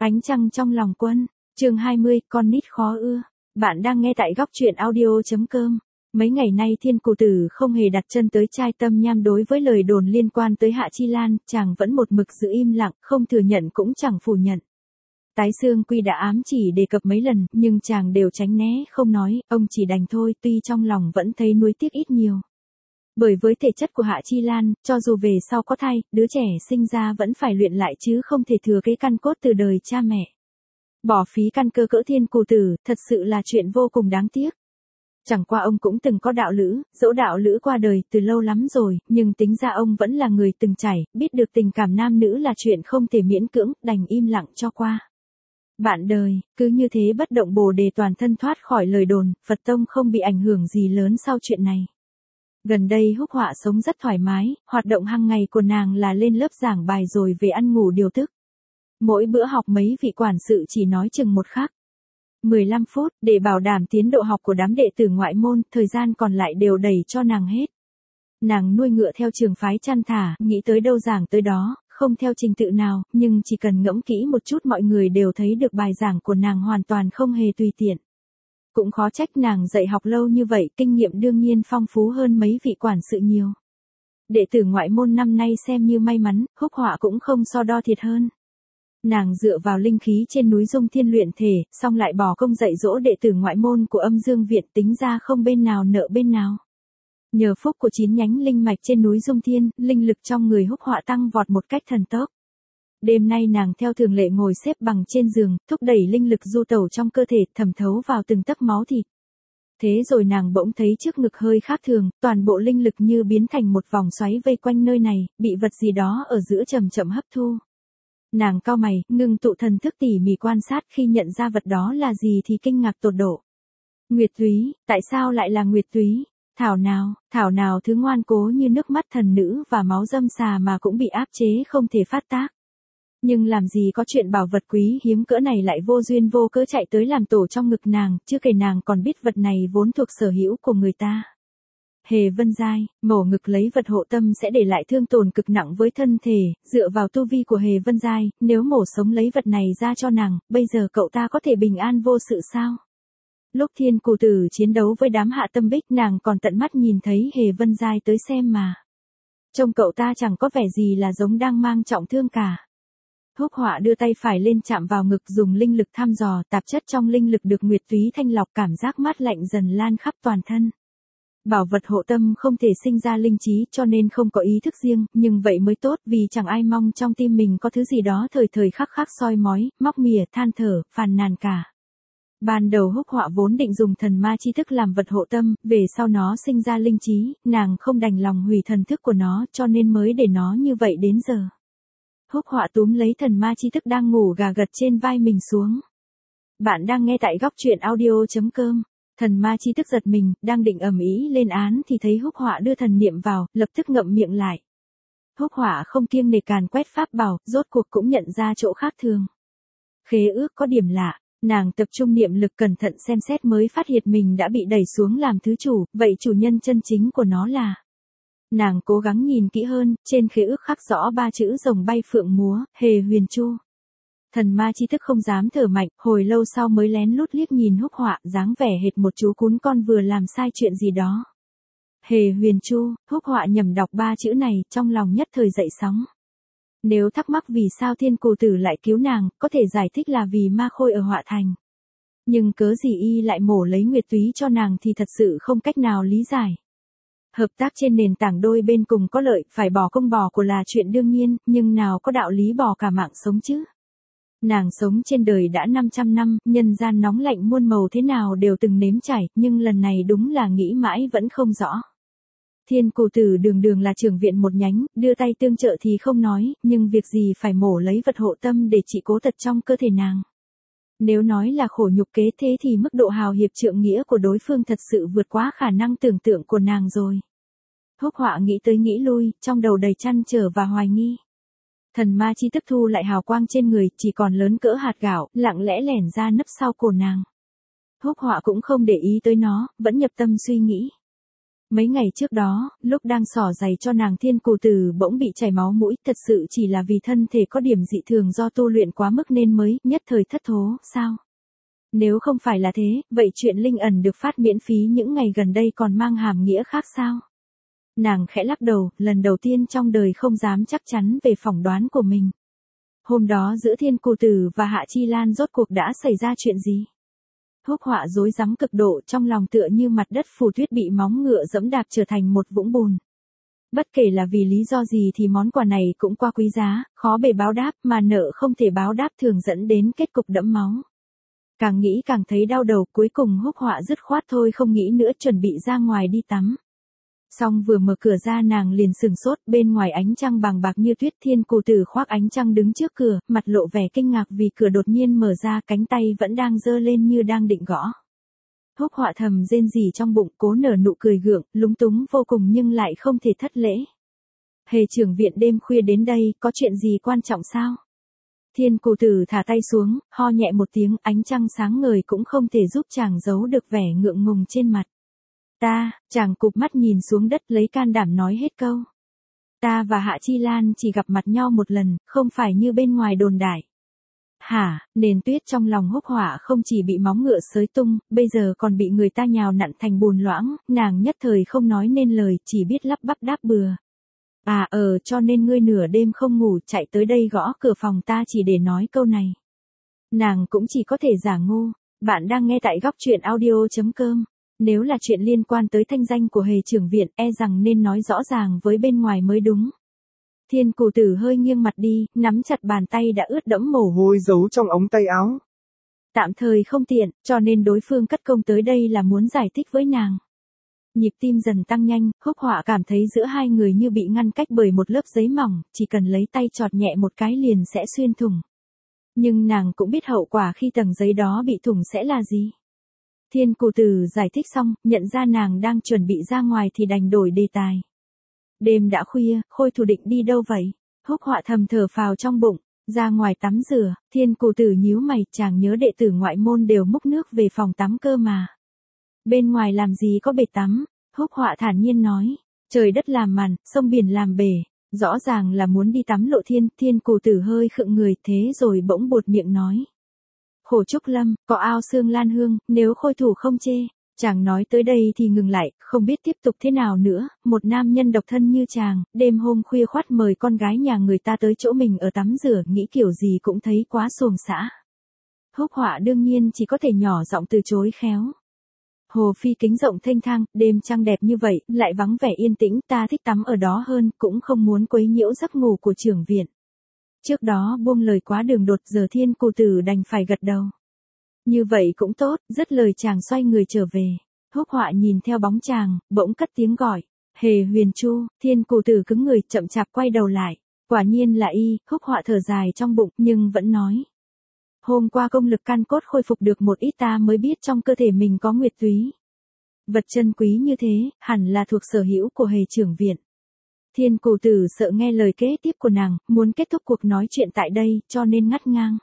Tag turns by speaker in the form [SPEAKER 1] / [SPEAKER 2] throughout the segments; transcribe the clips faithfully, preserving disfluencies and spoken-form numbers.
[SPEAKER 1] Ánh trăng trong lòng quân, chương hai mươi, con nít khó ưa. Bạn đang nghe tại góc truyện audio chấm com. Mấy ngày nay Thiên Cù Tử không hề đặt chân tới trai Tâm Nham. Đối với lời đồn liên quan tới Hạ Chi Lan, chàng vẫn một mực giữ im lặng, không thừa nhận cũng chẳng phủ nhận. Tái Xương Quy đã ám chỉ đề cập mấy lần, nhưng chàng đều tránh né không nói, ông chỉ đành thôi, tuy trong lòng vẫn thấy nuối tiếc ít nhiều. Bởi với thể chất của Hạ Chi Lan, cho dù về sau có thai, đứa trẻ sinh ra vẫn phải luyện lại chứ không thể thừa kế căn cốt từ đời cha mẹ. Bỏ phí căn cơ cỡ Thiên Cù Tử, thật sự là chuyện vô cùng đáng tiếc. Chẳng qua ông cũng từng có đạo lữ, dẫu đạo lữ qua đời từ lâu lắm rồi, nhưng tính ra ông vẫn là người từng trải, biết được tình cảm nam nữ là chuyện không thể miễn cưỡng, đành im lặng cho qua. Bạn đời, cứ như thế bất động Bồ Đề toàn thân thoát khỏi lời đồn, Phật tông không bị ảnh hưởng gì lớn sau chuyện này. Gần đây Húc Họa sống rất thoải mái, hoạt động hàng ngày của nàng là lên lớp giảng bài rồi về ăn ngủ điều tức. Mỗi bữa học mấy vị quản sự chỉ nói chừng một khắc. mười lăm phút, để bảo đảm tiến độ học của đám đệ tử ngoại môn, thời gian còn lại đều đẩy cho nàng hết. Nàng nuôi ngựa theo trường phái chăn thả, nghĩ tới đâu giảng tới đó, không theo trình tự nào, nhưng chỉ cần ngẫm kỹ một chút mọi người đều thấy được bài giảng của nàng hoàn toàn không hề tùy tiện. Cũng khó trách nàng dạy học lâu như vậy, kinh nghiệm đương nhiên phong phú hơn mấy vị quản sự nhiều. Đệ tử ngoại môn năm nay xem như may mắn, Húc Họa cũng không so đo thiệt hơn. Nàng dựa vào linh khí trên núi Dung Thiên luyện thể, xong lại bỏ công dạy dỗ đệ tử ngoại môn của Âm Dương Viện, tính ra không bên nào nợ bên nào. Nhờ phúc của chín nhánh linh mạch trên núi Dung Thiên, linh lực trong người Húc Họa tăng vọt một cách thần tốc. Đêm nay nàng theo thường lệ ngồi xếp bằng trên giường, thúc đẩy linh lực du tẩu trong cơ thể, thẩm thấu vào từng tấc máu thịt. Thế rồi nàng bỗng thấy trước ngực hơi khác thường, toàn bộ linh lực như biến thành một vòng xoáy vây quanh nơi này, bị vật gì đó ở giữa chậm chậm hấp thu. Nàng cau mày, ngưng tụ thần thức tỉ mỉ quan sát, khi nhận ra vật đó là gì thì kinh ngạc tột độ. Nguyệt túy, tại sao lại là nguyệt túy? Thảo nào, thảo nào thứ ngoan cố như nước mắt thần nữ và máu dâm xà mà cũng bị áp chế không thể phát tác. Nhưng làm gì có chuyện bảo vật quý hiếm cỡ này lại vô duyên vô cớ chạy tới làm tổ trong ngực nàng, chứ kể nàng còn biết vật này vốn thuộc sở hữu của người ta. Hề Vân Giai, mổ ngực lấy vật hộ tâm sẽ để lại thương tổn cực nặng với thân thể, dựa vào tu vi của Hề Vân Giai, nếu mổ sống lấy vật này ra cho nàng, bây giờ cậu ta có thể bình an vô sự sao? Lúc Thiên Cù Tử chiến đấu với đám Hạ Tâm Bích, nàng còn tận mắt nhìn thấy Hề Vân Giai tới xem mà. Trông cậu ta chẳng có vẻ gì là giống đang mang trọng thương cả. Húc Họa đưa tay phải lên chạm vào ngực, dùng linh lực thăm dò, tạp chất trong linh lực được nguyệt túy thanh lọc, cảm giác mát lạnh dần lan khắp toàn thân. Bảo vật hộ tâm không thể sinh ra linh trí cho nên không có ý thức riêng, nhưng vậy mới tốt, vì chẳng ai mong trong tim mình có thứ gì đó thời thời khắc khắc soi mói, móc mỉa, than thở, phàn nàn cả. Ban đầu Húc Họa vốn định dùng thần ma chi thức làm vật hộ tâm, về sau nó sinh ra linh trí, nàng không đành lòng hủy thần thức của nó cho nên mới để nó như vậy đến giờ. Húc Họa túm lấy thần ma chi thức đang ngủ gà gật trên vai mình xuống. Bạn đang nghe tại góc truyện audio chấm com. Thần ma chi thức giật mình, đang định ầm ĩ lên án thì thấy Húc Họa đưa thần niệm vào, lập tức ngậm miệng lại. Húc Họa không kiêng nể càn quét pháp bảo, rốt cuộc cũng nhận ra chỗ khác thường. Khế ước có điểm lạ, nàng tập trung niệm lực cẩn thận xem xét mới phát hiện mình đã bị đẩy xuống làm thứ chủ, vậy chủ nhân chân chính của nó là... Nàng cố gắng nhìn kỹ hơn, trên khế ước khắc rõ ba chữ rồng bay phượng múa, Hề Huyền Chu. Thần ma chi thức không dám thở mạnh, hồi lâu sau mới lén lút liếc nhìn Húc Họa, dáng vẻ hệt một chú cún con vừa làm sai chuyện gì đó. Hề Huyền Chu, Húc Họa nhầm đọc ba chữ này, trong lòng nhất thời dậy sóng. Nếu thắc mắc vì sao Thiên Cù Tử lại cứu nàng, có thể giải thích là vì ma khôi ở Họa Thành. Nhưng cớ gì y lại mổ lấy nguyệt túy cho nàng thì thật sự không cách nào lý giải. Hợp tác trên nền tảng đôi bên cùng có lợi, phải bỏ công bỏ của là chuyện đương nhiên, nhưng nào có đạo lý bỏ cả mạng sống chứ. Nàng sống trên đời đã năm trăm năm, nhân gian nóng lạnh muôn màu thế nào đều từng nếm trải, nhưng lần này đúng là nghĩ mãi vẫn không rõ. Thiên Cù Tử đường đường là trưởng viện một nhánh, đưa tay tương trợ thì không nói, nhưng việc gì phải mổ lấy vật hộ tâm để trị cố tật trong cơ thể nàng. Nếu nói là khổ nhục kế thế thì mức độ hào hiệp trượng nghĩa của đối phương thật sự vượt quá khả năng tưởng tượng của nàng rồi. Húc Họa nghĩ tới nghĩ lui, trong đầu đầy trăn trở và hoài nghi. Thần ma chi tức thu lại hào quang trên người, chỉ còn lớn cỡ hạt gạo, lặng lẽ lẻn ra nấp sau cổ nàng. Húc Họa cũng không để ý tới nó, vẫn nhập tâm suy nghĩ. Mấy ngày trước đó, lúc đang xỏ giày cho nàng Thiên Cù Tử bỗng bị chảy máu mũi, thật sự chỉ là vì thân thể có điểm dị thường do tu luyện quá mức nên mới nhất thời thất thố, sao? Nếu không phải là thế, vậy chuyện linh ẩn được phát miễn phí những ngày gần đây còn mang hàm nghĩa khác sao? Nàng khẽ lắc đầu, lần đầu tiên trong đời không dám chắc chắn về phỏng đoán của mình. Hôm đó giữa Thiên Cù Tử và Hạ Chi Lan rốt cuộc đã xảy ra chuyện gì? Húc Họa rối rắm cực độ, trong lòng tựa như mặt đất phù tuyết bị móng ngựa dẫm đạp trở thành một vũng bùn. Bất kể là vì lý do gì thì món quà này cũng quá quý giá, khó bề báo đáp, mà nợ không thể báo đáp thường dẫn đến kết cục đẫm máu. Càng nghĩ càng thấy đau đầu, cuối cùng Húc Họa dứt khoát thôi không nghĩ nữa, chuẩn bị ra ngoài đi tắm. Xong vừa mở cửa ra nàng liền sừng sốt, bên ngoài ánh trăng bàng bạc như tuyết. Thiên Cù Tử khoác ánh trăng đứng trước cửa, mặt lộ vẻ kinh ngạc vì cửa đột nhiên mở ra, cánh tay vẫn đang giơ lên như đang định gõ. Húc Họa thầm rên rỉ trong bụng, cố nở nụ cười gượng, lúng túng vô cùng nhưng lại không thể thất lễ. Hề trưởng viện đêm khuya đến đây, có chuyện gì quan trọng sao? Thiên Cù Tử thả tay xuống, ho nhẹ một tiếng, ánh trăng sáng ngời cũng không thể giúp chàng giấu được vẻ ngượng ngùng trên mặt. Ta, chàng cụp mắt nhìn xuống đất lấy can đảm nói hết câu. Ta và Hạ Chi Lan chỉ gặp mặt nhau một lần, không phải như bên ngoài đồn đại. Hả, nền tuyết trong lòng Húc Họa không chỉ bị móng ngựa xới tung, bây giờ còn bị người ta nhào nặn thành bùn loãng, nàng nhất thời không nói nên lời, chỉ biết lắp bắp đáp bừa. À ờ, cho nên ngươi nửa đêm không ngủ chạy tới đây gõ cửa phòng ta chỉ để nói câu này. Nàng cũng chỉ có thể giả ngu. Bạn đang nghe tại góc truyện audio chấm com. Nếu là chuyện liên quan tới thanh danh của Hề trưởng viện, e rằng nên nói rõ ràng với bên ngoài mới đúng. Thiên Cù Tử hơi nghiêng mặt đi, nắm chặt bàn tay đã ướt đẫm mồ hôi giấu trong ống tay áo. Tạm thời không tiện, cho nên đối phương cất công tới đây là muốn giải thích với nàng. Nhịp tim dần tăng nhanh, Húc Họa cảm thấy giữa hai người như bị ngăn cách bởi một lớp giấy mỏng, chỉ cần lấy tay chọt nhẹ một cái liền sẽ xuyên thủng. Nhưng nàng cũng biết hậu quả khi tầng giấy đó bị thủng sẽ là gì. Thiên Cù Tử giải thích xong, nhận ra nàng đang chuẩn bị ra ngoài thì đành đổi đề tài. Đêm đã khuya, Khôi Thủ định đi đâu vậy? Húc Họa thầm thở phào trong bụng, ra ngoài tắm rửa. Thiên Cù Tử nhíu mày, chàng nhớ đệ tử ngoại môn đều múc nước về phòng tắm cơ mà. Bên ngoài làm gì có bể tắm? Húc Họa thản nhiên nói, trời đất làm màn, sông biển làm bể, rõ ràng là muốn đi tắm Lộ Thiên. Thiên Cù Tử hơi khựng người, thế rồi bỗng buột miệng nói. Khổ Trúc Lâm, có ao Sương Lan Hương, nếu Khôi Thủ không chê. Chàng nói tới đây thì ngừng lại, không biết tiếp tục thế nào nữa, một nam nhân độc thân như chàng, đêm hôm khuya khoắt mời con gái nhà người ta tới chỗ mình ở tắm rửa, nghĩ kiểu gì cũng thấy quá xuồng xã. Húc Họa đương nhiên chỉ có thể nhỏ giọng từ chối khéo. Hồ Phi kính rộng thênh thang, đêm trăng đẹp như vậy, lại vắng vẻ yên tĩnh, ta thích tắm ở đó hơn, cũng không muốn quấy nhiễu giấc ngủ của trưởng viện. Trước đó buông lời quá đường đột, giờ Thiên Cù Tử đành phải gật đầu. Như vậy cũng tốt, dứt lời chàng xoay người trở về. Húc Họa nhìn theo bóng chàng, bỗng cất tiếng gọi. Hề Huyền Chu. Thiên Cù Tử cứng người, chậm chạp quay đầu lại. Quả nhiên là y. Húc Họa thở dài trong bụng, nhưng vẫn nói. Hôm qua công lực căn cốt khôi phục được một ít, ta mới biết trong cơ thể mình có nguyệt túy. Vật chân quý như thế, hẳn là thuộc sở hữu của Hề trưởng viện. Thiên Cù Tử sợ nghe lời kế tiếp của nàng, muốn kết thúc cuộc nói chuyện tại đây, cho nên ngắt ngang.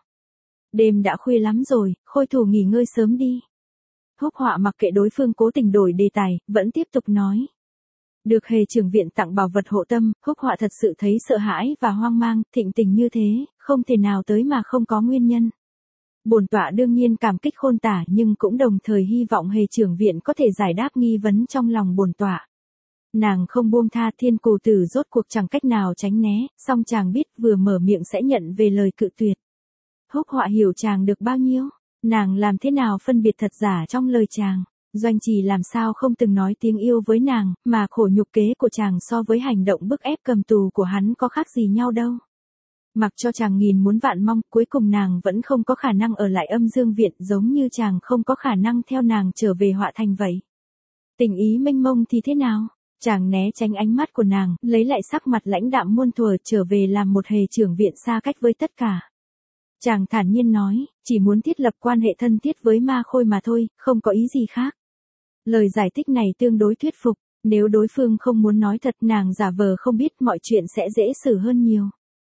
[SPEAKER 1] Đêm đã khuya lắm rồi, Khôi Thủ nghỉ ngơi sớm đi. Húc Họa mặc kệ đối phương cố tình đổi đề tài, vẫn tiếp tục nói. Được Hề trưởng viện tặng bảo vật hộ tâm, Húc Họa thật sự thấy sợ hãi và hoang mang, thịnh tình như thế, không thể nào tới mà không có nguyên nhân. Bổn tọa đương nhiên cảm kích khôn tả, nhưng cũng đồng thời hy vọng Hề trưởng viện có thể giải đáp nghi vấn trong lòng bổn tọa. Nàng không buông tha. Thiên Cù Tử rốt cuộc chẳng cách nào tránh né, song chàng biết vừa mở miệng sẽ nhận về lời cự tuyệt. Húc Họa hiểu chàng được bao nhiêu, nàng làm thế nào phân biệt thật giả trong lời chàng. Doanh Trì làm sao không từng nói tiếng yêu với nàng, mà khổ nhục kế của chàng so với hành động bức ép cầm tù của hắn có khác gì nhau đâu. Mặc cho chàng nghìn muốn vạn mong, cuối cùng nàng vẫn không có khả năng ở lại Âm Dương viện, giống như chàng không có khả năng theo nàng trở về Họa Thành vậy. Tình ý mênh mông thì thế nào? Chàng né tránh ánh mắt của nàng, lấy lại sắc mặt lãnh đạm muôn thuở, trở về làm một Hề trưởng viện xa cách với tất cả. Chàng thản nhiên nói, chỉ muốn thiết lập quan hệ thân thiết với Ma Khôi mà thôi, không có ý gì khác. Lời giải thích này tương đối thuyết phục, nếu đối phương không muốn nói thật, nàng giả vờ không biết, mọi chuyện sẽ dễ xử hơn nhiều.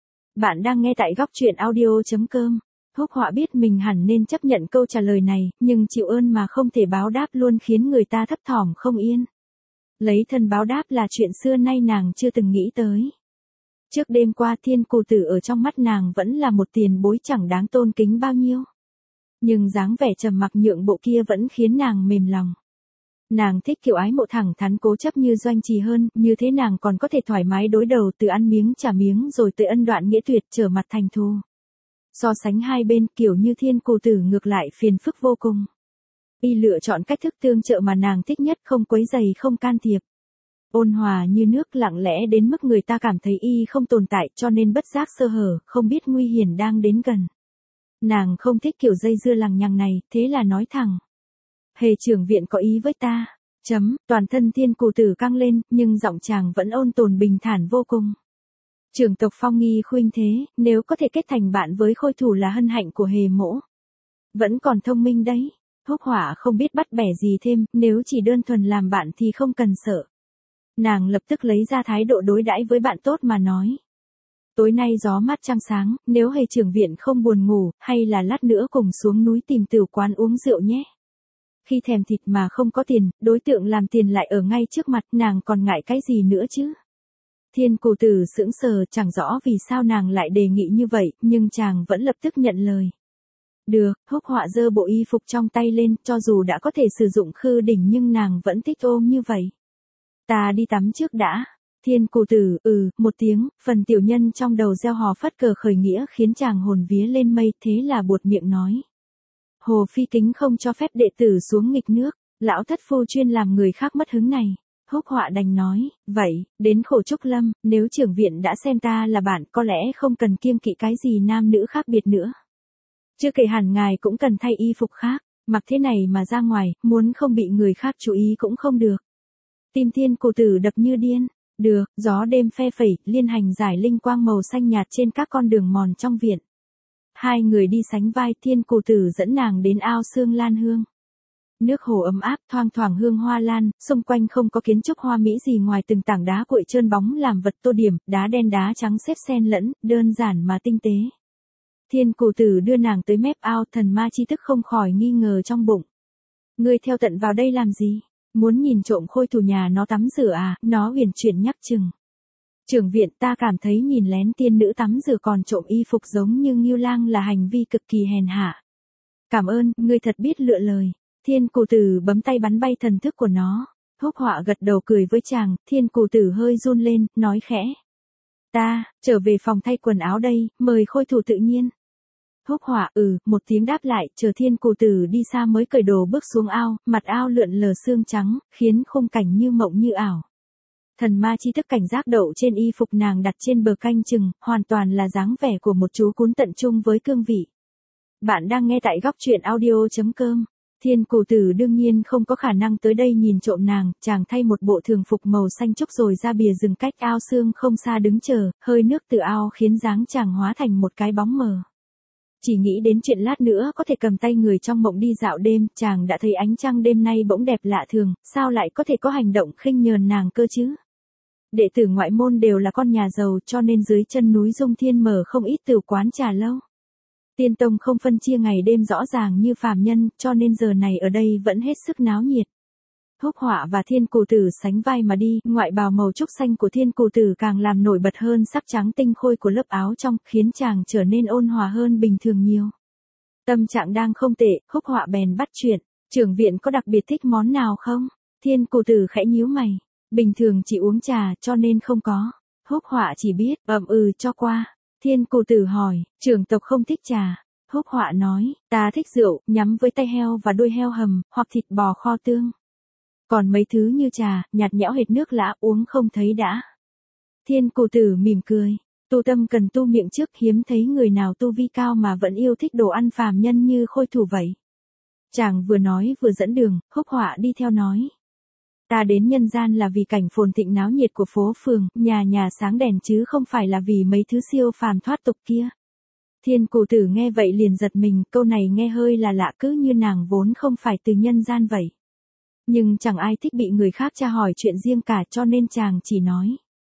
[SPEAKER 1] Bạn đang nghe tại góc truyện audio chấm com. Húc Họa biết mình hẳn nên chấp nhận câu trả lời này, nhưng chịu ơn mà không thể báo đáp luôn khiến người ta thấp thỏm không yên. Lấy thân báo đáp là chuyện xưa nay nàng chưa từng nghĩ tới. Trước đêm qua Thiên Cù Tử ở trong mắt nàng vẫn là một tiền bối chẳng đáng tôn kính bao nhiêu. Nhưng dáng vẻ trầm mặc nhượng bộ kia vẫn khiến nàng mềm lòng. Nàng thích kiểu ái mộ thẳng thắn cố chấp như Doanh Trì hơn, như thế nàng còn có thể thoải mái đối đầu từ ăn miếng trả miếng rồi tới ân đoạn nghĩa tuyệt trở mặt thành thù. So sánh hai bên kiểu như Thiên Cù Tử ngược lại phiền phức vô cùng. Y lựa chọn cách thức tương trợ mà nàng thích nhất, không quấy rầy không can thiệp. Ôn hòa như nước, lặng lẽ đến mức người ta cảm thấy y không tồn tại, cho nên bất giác sơ hở, không biết nguy hiểm đang đến gần. Nàng không thích kiểu dây dưa lằng nhằng này, thế là nói thẳng. Hề trưởng viện có ý với ta. Chấm, toàn thân Thiên Cù Tử căng lên, nhưng giọng chàng vẫn ôn tồn bình thản vô cùng. Trưởng tộc Phong nghi khuynh thế, nếu có thể kết thành bạn với Khôi Thủ là hân hạnh của Hề mỗ. Vẫn còn thông minh đấy. Húc Họa không biết bắt bẻ gì thêm, nếu chỉ đơn thuần làm bạn thì không cần sợ. Nàng lập tức lấy ra thái độ đối đãi với bạn tốt mà nói. Tối nay gió mát trăng sáng, nếu Hề trưởng viện không buồn ngủ, hay là lát nữa cùng xuống núi tìm tửu quán uống rượu nhé. Khi thèm thịt mà không có tiền, đối tượng làm tiền lại ở ngay trước mặt, nàng còn ngại cái gì nữa chứ? Thiên Cù Tử sững sờ, chẳng rõ vì sao nàng lại đề nghị như vậy, nhưng chàng vẫn lập tức nhận lời. Được, Húc Họa giơ bộ y phục trong tay lên, cho dù đã có thể sử dụng khư đỉnh nhưng nàng vẫn thích ôm như vậy. Ta đi tắm trước đã. Thiên Cù Tử, ừ, một tiếng, phần tiểu nhân trong đầu gieo hò phất cờ khởi nghĩa khiến chàng hồn vía lên mây, thế là buột miệng nói. Hồ Phi Kính không cho phép đệ tử xuống nghịch nước, lão thất phu chuyên làm người khác mất hứng này. Húc Họa đành nói, vậy, đến khổ Trúc Lâm, nếu trưởng viện đã xem ta là bạn, có lẽ không cần kiêng kỵ cái gì nam nữ khác biệt nữa. Chưa kể hẳn ngài cũng cần thay y phục khác, mặc thế này mà ra ngoài, muốn không bị người khác chú ý cũng không được. Tim Thiên Cù Tử đập như điên, được, gió đêm phe phẩy, liên hành giải linh quang màu xanh nhạt trên các con đường mòn trong viện. Hai người đi sánh vai, Thiên Cù Tử dẫn nàng đến ao Sương Lan Hương. Nước hồ ấm áp, thoang thoảng hương hoa lan, xung quanh không có kiến trúc hoa mỹ gì ngoài từng tảng đá cuội trơn bóng làm vật tô điểm, đá đen đá trắng xếp xen lẫn, đơn giản mà tinh tế. Thiên Cù Tử đưa nàng tới mép ao, thần ma chi tức không khỏi nghi ngờ trong bụng. Ngươi theo tận vào đây làm gì? Muốn nhìn trộm Khôi Thủ nhà nó tắm rửa à? Nó huyền chuyển nhắc chừng. Trưởng viện, ta cảm thấy nhìn lén tiên nữ tắm rửa còn trộm y phục giống như Ngưu Lang là hành vi cực kỳ hèn hạ. Cảm ơn, ngươi thật biết lựa lời. Thiên Cù Tử bấm tay bắn bay thần thức của nó. Húc Họa gật đầu cười với chàng, Thiên Cù Tử hơi run lên, nói khẽ. Ta, trở về phòng thay quần áo đây, mời Khôi Thủ tự nhiên. Húc Họa, ừ, một tiếng đáp lại, chờ Thiên Cù Tử đi xa mới cởi đồ bước xuống ao, mặt ao lượn lờ sương trắng, khiến khung cảnh như mộng như ảo. Thần ma chi thức cảnh giác đậu trên y phục nàng đặt trên bờ canh chừng, hoàn toàn là dáng vẻ của một chú cún tận trung với cương vị. Bạn đang nghe tại góc truyện audio chấm com. Thiên Cù Tử đương nhiên không có khả năng tới đây nhìn trộm nàng, chàng thay một bộ thường phục màu xanh trúc rồi ra bìa rừng cách ao sương không xa đứng chờ, hơi nước từ ao khiến dáng chàng hóa thành một cái bóng mờ. Chỉ nghĩ đến chuyện lát nữa có thể cầm tay người trong mộng đi dạo đêm, chàng đã thấy ánh trăng đêm nay bỗng đẹp lạ thường, sao lại có thể có hành động khinh nhờn nàng cơ chứ? Đệ tử ngoại môn đều là con nhà giàu cho nên dưới chân núi Dung Thiên mở không ít tửu quán trà lâu. Tiên tông không phân chia ngày đêm rõ ràng như phàm nhân, cho nên giờ này ở đây vẫn hết sức náo nhiệt. Húc Họa và Thiên Cù Tử sánh vai mà đi, ngoại bào màu trúc xanh của Thiên Cù Tử càng làm nổi bật hơn sắc trắng tinh khôi của lớp áo trong, khiến chàng trở nên ôn hòa hơn bình thường nhiều. Tâm trạng đang không tệ, Húc Họa bèn bắt chuyện, trưởng viện có đặc biệt thích món nào không? Thiên Cù Tử khẽ nhíu mày, bình thường chỉ uống trà cho nên không có. Húc Họa chỉ biết, ậm ừ cho qua. Thiên Cù Tử hỏi, trưởng tộc không thích trà. Húc Họa nói, ta thích rượu, nhắm với tay heo và đuôi heo hầm, hoặc thịt bò kho tương. Còn mấy thứ như trà, nhạt nhẽo hệt nước lã uống không thấy đã. Thiên Cù Tử mỉm cười, tu tâm cần tu miệng trước, hiếm thấy người nào tu vi cao mà vẫn yêu thích đồ ăn phàm nhân như Khôi Thủ vậy. Chàng vừa nói vừa dẫn đường, Húc Họa đi theo nói. Ta đến nhân gian là vì cảnh phồn thịnh náo nhiệt của phố phường, nhà nhà sáng đèn chứ không phải là vì mấy thứ siêu phàm thoát tục kia. Thiên Cù Tử nghe vậy liền giật mình, câu này nghe hơi là lạ cứ như nàng vốn không phải từ nhân gian vậy. Nhưng chẳng ai thích bị người khác tra hỏi chuyện riêng cả cho nên chàng chỉ nói.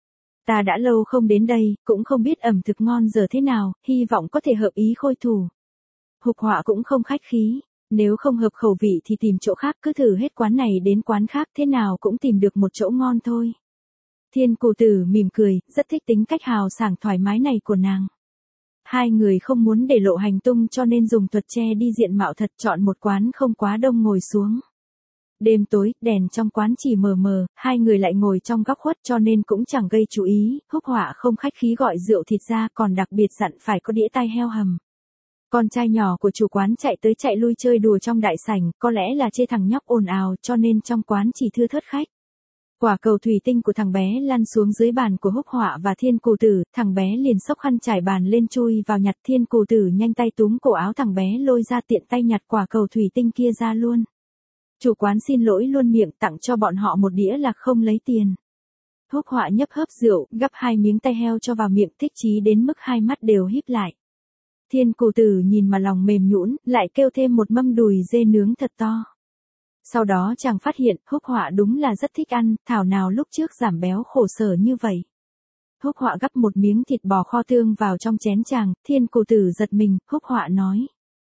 [SPEAKER 1] Ta đã lâu không đến đây, cũng không biết ẩm thực ngon giờ thế nào, hy vọng có thể hợp ý Khôi Thủ. Húc Họa cũng không khách khí. Nếu không hợp khẩu vị thì tìm chỗ khác, cứ thử hết quán này đến quán khác thế nào cũng tìm được một chỗ ngon thôi. Thiên Cù Tử mỉm cười, rất thích tính cách hào sảng thoải mái này của nàng. Hai người không muốn để lộ hành tung cho nên dùng thuật che đi diện mạo thật, chọn một quán không quá đông ngồi xuống. Đêm tối, đèn trong quán chỉ mờ mờ, hai người lại ngồi trong góc khuất cho nên cũng chẳng gây chú ý. Húc Họa không khách khí gọi rượu thịt ra, còn đặc biệt dặn phải có đĩa tai heo hầm. Con trai nhỏ của chủ quán chạy tới chạy lui chơi đùa trong đại sảnh, có lẽ là chê thằng nhóc ồn ào cho nên trong quán chỉ thưa thớt khách. Quả cầu thủy tinh của thằng bé lăn xuống dưới bàn của Húc Họa và Thiên Cù Tử, thằng bé liền xốc khăn trải bàn lên chui vào nhặt. Thiên Cù Tử nhanh tay túm cổ áo thằng bé lôi ra, tiện tay nhặt quả cầu thủy tinh kia ra luôn. Chủ quán xin lỗi luôn miệng, tặng cho bọn họ một đĩa lạc không lấy tiền. Húc Họa nhấp hớp rượu, gắp hai miếng tai heo cho vào miệng, thích chí đến mức hai mắt đều híp lại. Thiên Cù Tử nhìn mà lòng mềm nhũn, lại kêu thêm một mâm đùi dê nướng thật to. Sau đó chàng phát hiện, Húc Họa đúng là rất thích ăn, thảo nào lúc trước giảm béo khổ sở như vậy. Húc Họa gắp một miếng thịt bò kho tương vào trong chén chàng, Thiên Cù Tử giật mình, Húc Họa nói.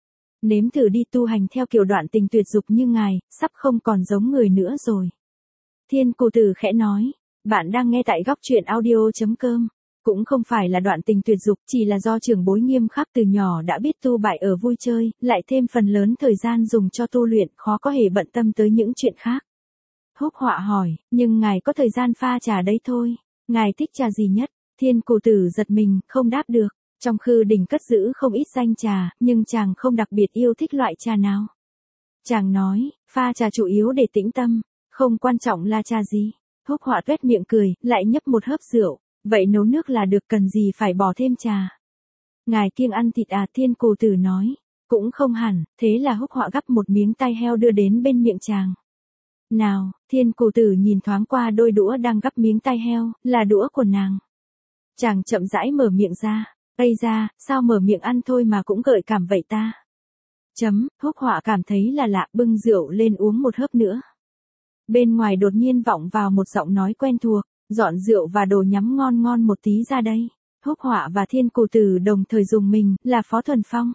[SPEAKER 1] Nếm thử đi, tu hành theo kiểu đoạn tình tuyệt dục như ngài, sắp không còn giống người nữa rồi. Thiên Cù Tử khẽ nói, bạn đang nghe tại góc truyện audio chấm com. Cũng không phải là đoạn tình tuyệt dục, chỉ là do trưởng bối nghiêm khắc từ nhỏ đã biết tu bại ở vui chơi, lại thêm phần lớn thời gian dùng cho tu luyện, khó có hề bận tâm tới những chuyện khác. Húc Họa hỏi, nhưng ngài có thời gian pha trà đấy thôi, ngài thích trà gì nhất? Thiên Cù Tử giật mình, không đáp được. Trong Khư Đình cất giữ không ít danh trà, nhưng chàng không đặc biệt yêu thích loại trà nào. Chàng nói, pha trà chủ yếu để tĩnh tâm, không quan trọng là trà gì. Húc Họa tuét miệng cười, lại nhấp một hớp rượu. Vậy nấu nước là được, cần gì phải bỏ thêm trà. Ngài kiêng ăn thịt à? Thiên Cù Tử nói. Cũng không hẳn, thế là Húc Họa gắp một miếng tai heo đưa đến bên miệng chàng. Nào, Thiên Cù Tử nhìn thoáng qua đôi đũa đang gắp miếng tai heo, là đũa của nàng. Chàng chậm rãi mở miệng ra. Ây ra, sao mở miệng ăn thôi mà cũng gợi cảm vậy ta? Chấm, Húc Họa cảm thấy là lạ, bưng rượu lên uống một hớp nữa. Bên ngoài đột nhiên vọng vào một giọng nói quen thuộc. Dọn rượu và đồ nhắm ngon ngon một tí ra đây. Húc Họa và Thiên Cù Tử đồng thời dùng mình, là Phó Thuần Phong.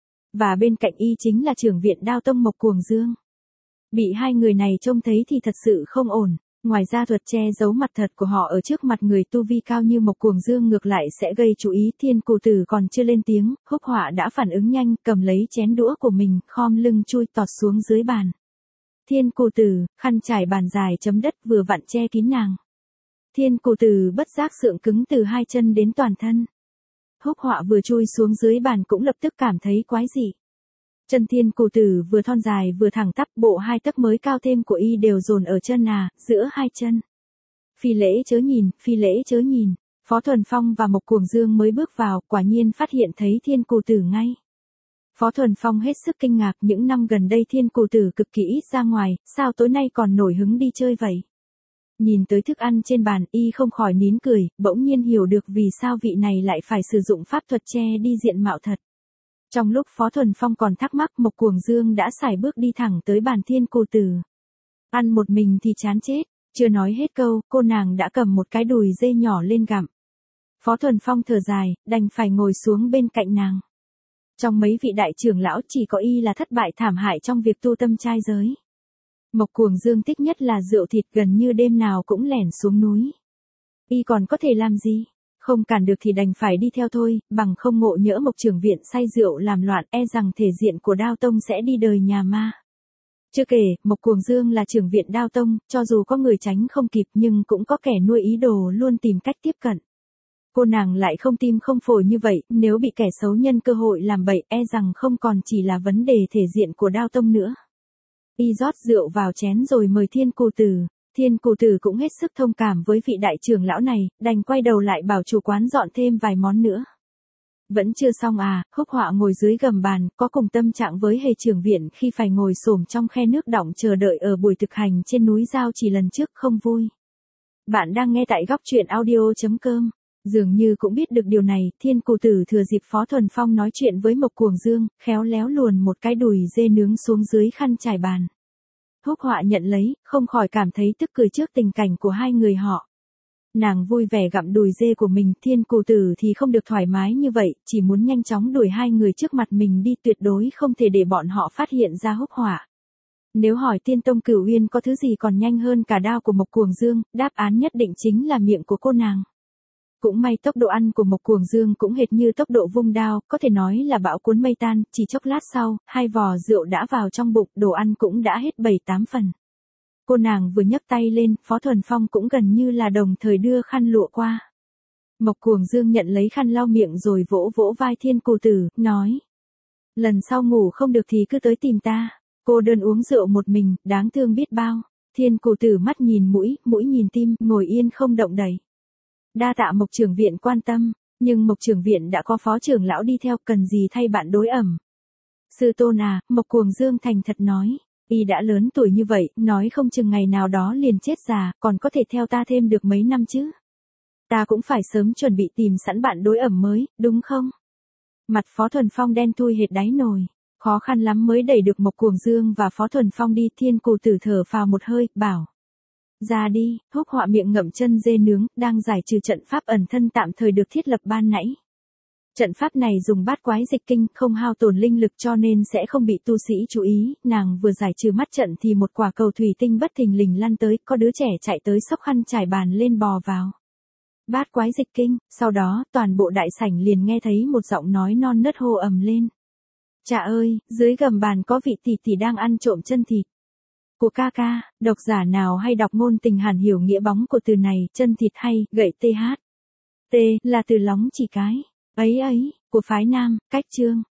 [SPEAKER 1] Và bên cạnh y chính là trưởng viện Đao Tông Mộc Cuồng Dương. Bị hai người này trông thấy thì thật sự không ổn. Ngoài ra thuật che giấu mặt thật của họ ở trước mặt người tu vi cao như Mộc Cuồng Dương ngược lại sẽ gây chú ý. Thiên Cù Tử còn chưa lên tiếng, Húc Họa đã phản ứng nhanh, cầm lấy chén đũa của mình, khom lưng chui tọt xuống dưới bàn. Thiên Cù Tử, khăn trải bàn dài chấm đất vừa vặn che kín nàng. Thiên Cù Tử bất giác sượng cứng từ hai chân đến toàn thân. Húc Họa vừa chui xuống dưới bàn cũng lập tức cảm thấy quái dị. Chân Thiên Cù Tử vừa thon dài vừa thẳng tắp, bộ hai tấc mới cao thêm của y đều dồn ở chân à, giữa hai chân. Phi lễ chớ nhìn, phi lễ chớ nhìn. Phó Thuần Phong và Mộc Cuồng Dương mới bước vào, quả nhiên phát hiện thấy Thiên Cù Tử ngay. Phó Thuần Phong hết sức kinh ngạc, những năm gần đây Thiên Cù Tử cực kỳ ít ra ngoài, sao tối nay còn nổi hứng đi chơi vậy? Nhìn tới thức ăn trên bàn, y không khỏi nín cười, bỗng nhiên hiểu được vì sao vị này lại phải sử dụng pháp thuật che đi diện mạo thật. Trong lúc Phó Thuần Phong còn thắc mắc, Mộc Cuồng Dương đã sải bước đi thẳng tới bàn Thiên Cù Tử. Ăn một mình thì chán chết, chưa nói hết câu, cô nàng đã cầm một cái đùi dê nhỏ lên gặm. Phó Thuần Phong thở dài, đành phải ngồi xuống bên cạnh nàng. Trong mấy vị đại trưởng lão chỉ có y là thất bại thảm hại trong việc tu tâm trai giới. Mộc Cuồng Dương thích nhất là rượu thịt, gần như đêm nào cũng lẻn xuống núi. Y còn có thể làm gì? Không cản được thì đành phải đi theo thôi, bằng không ngộ nhỡ Mộc trưởng viện say rượu làm loạn, e rằng thể diện của Đao Tông sẽ đi đời nhà ma. Chưa kể, Mộc Cuồng Dương là trưởng viện Đao Tông, cho dù có người tránh không kịp nhưng cũng có kẻ nuôi ý đồ luôn tìm cách tiếp cận. Cô nàng lại không tim không phổi như vậy, nếu bị kẻ xấu nhân cơ hội làm bậy, e rằng không còn chỉ là vấn đề thể diện của Đao Tông nữa. Y rót rượu vào chén rồi mời Thiên Cù Tử. Thiên Cù Tử cũng hết sức thông cảm với vị đại trưởng lão này, đành quay đầu lại bảo chủ quán dọn thêm vài món nữa. Vẫn chưa xong à? Húc Họa ngồi dưới gầm bàn, có cùng tâm trạng với Hề trưởng viện khi phải ngồi xổm trong khe nước đọng chờ đợi ở buổi thực hành trên núi Giao Chỉ lần trước, không vui. Bạn đang nghe tại góc truyện audio chấm com. Dường như cũng biết được điều này, Thiên Cù Tử thừa dịp Phó Thuần Phong nói chuyện với Mộc Cuồng Dương, khéo léo luồn một cái đùi dê nướng xuống dưới khăn trải bàn. Húc Họa nhận lấy, không khỏi cảm thấy tức cười trước tình cảnh của hai người họ. Nàng vui vẻ gặm đùi dê của mình, Thiên Cù Tử thì không được thoải mái như vậy, chỉ muốn nhanh chóng đuổi hai người trước mặt mình đi, tuyệt đối không thể để bọn họ phát hiện ra húc họa. Nếu hỏi Tiên Tông Cửu Uyên có thứ gì còn nhanh hơn cả đao của Mộc Cuồng Dương, đáp án nhất định chính là miệng của cô nàng. Cũng may tốc độ ăn của Mộc Cuồng Dương cũng hệt như tốc độ vung đao, có thể nói là bão cuốn mây tan, chỉ chốc lát sau, hai vò rượu đã vào trong bụng, đồ ăn cũng đã hết bảy tám phần. Cô nàng vừa nhấc tay lên, Phó Thuần Phong cũng gần như là đồng thời đưa khăn lụa qua. Mộc Cuồng Dương nhận lấy khăn lau miệng rồi vỗ vỗ vai Thiên Cù Tử, nói. Lần sau ngủ không được thì cứ tới tìm ta. Cô đơn uống rượu một mình, đáng thương biết bao. Thiên Cù Tử mắt nhìn mũi, mũi nhìn tim, ngồi yên không động đậy. Đa tạ Mộc trưởng viện quan tâm, nhưng Mộc trưởng viện đã có phó trưởng lão đi theo, cần gì thay bạn đối ẩm. Sư tôn à, Mộc Cuồng Dương thành thật nói. Y đã lớn tuổi như vậy, nói không chừng ngày nào đó liền chết già, còn có thể theo ta thêm được mấy năm chứ. Ta cũng phải sớm chuẩn bị tìm sẵn bạn đối ẩm mới, đúng không? Mặt Phó Thuần Phong đen thui hệt đáy nồi. Khó khăn lắm mới đẩy được Mộc Cuồng Dương và Phó Thuần Phong đi. Thiên Cù Tử thở phào một hơi, bảo. Ra đi, húc họa miệng ngậm chân dê nướng, đang giải trừ trận pháp ẩn thân tạm thời được thiết lập ban nãy. Trận pháp này dùng bát quái dịch kinh, không hao tổn linh lực cho nên sẽ không bị tu sĩ chú ý. Nàng vừa giải trừ mắt trận thì một quả cầu thủy tinh bất thình lình lăn tới, có đứa trẻ chạy tới xốc khăn trải bàn lên bò vào. Bát quái dịch kinh, sau đó toàn bộ đại sảnh liền nghe thấy một giọng nói non nớt hô ầm lên. Chà ơi, dưới gầm bàn có vị tỷ tỷ đang ăn trộm chân thịt. Của ca ca, độc giả nào hay đọc ngôn tình hẳn hiểu nghĩa bóng của từ này, chân thịt hay, gậy th. T là từ lóng chỉ cái. Ấy ấy, của phái nam, cách chương.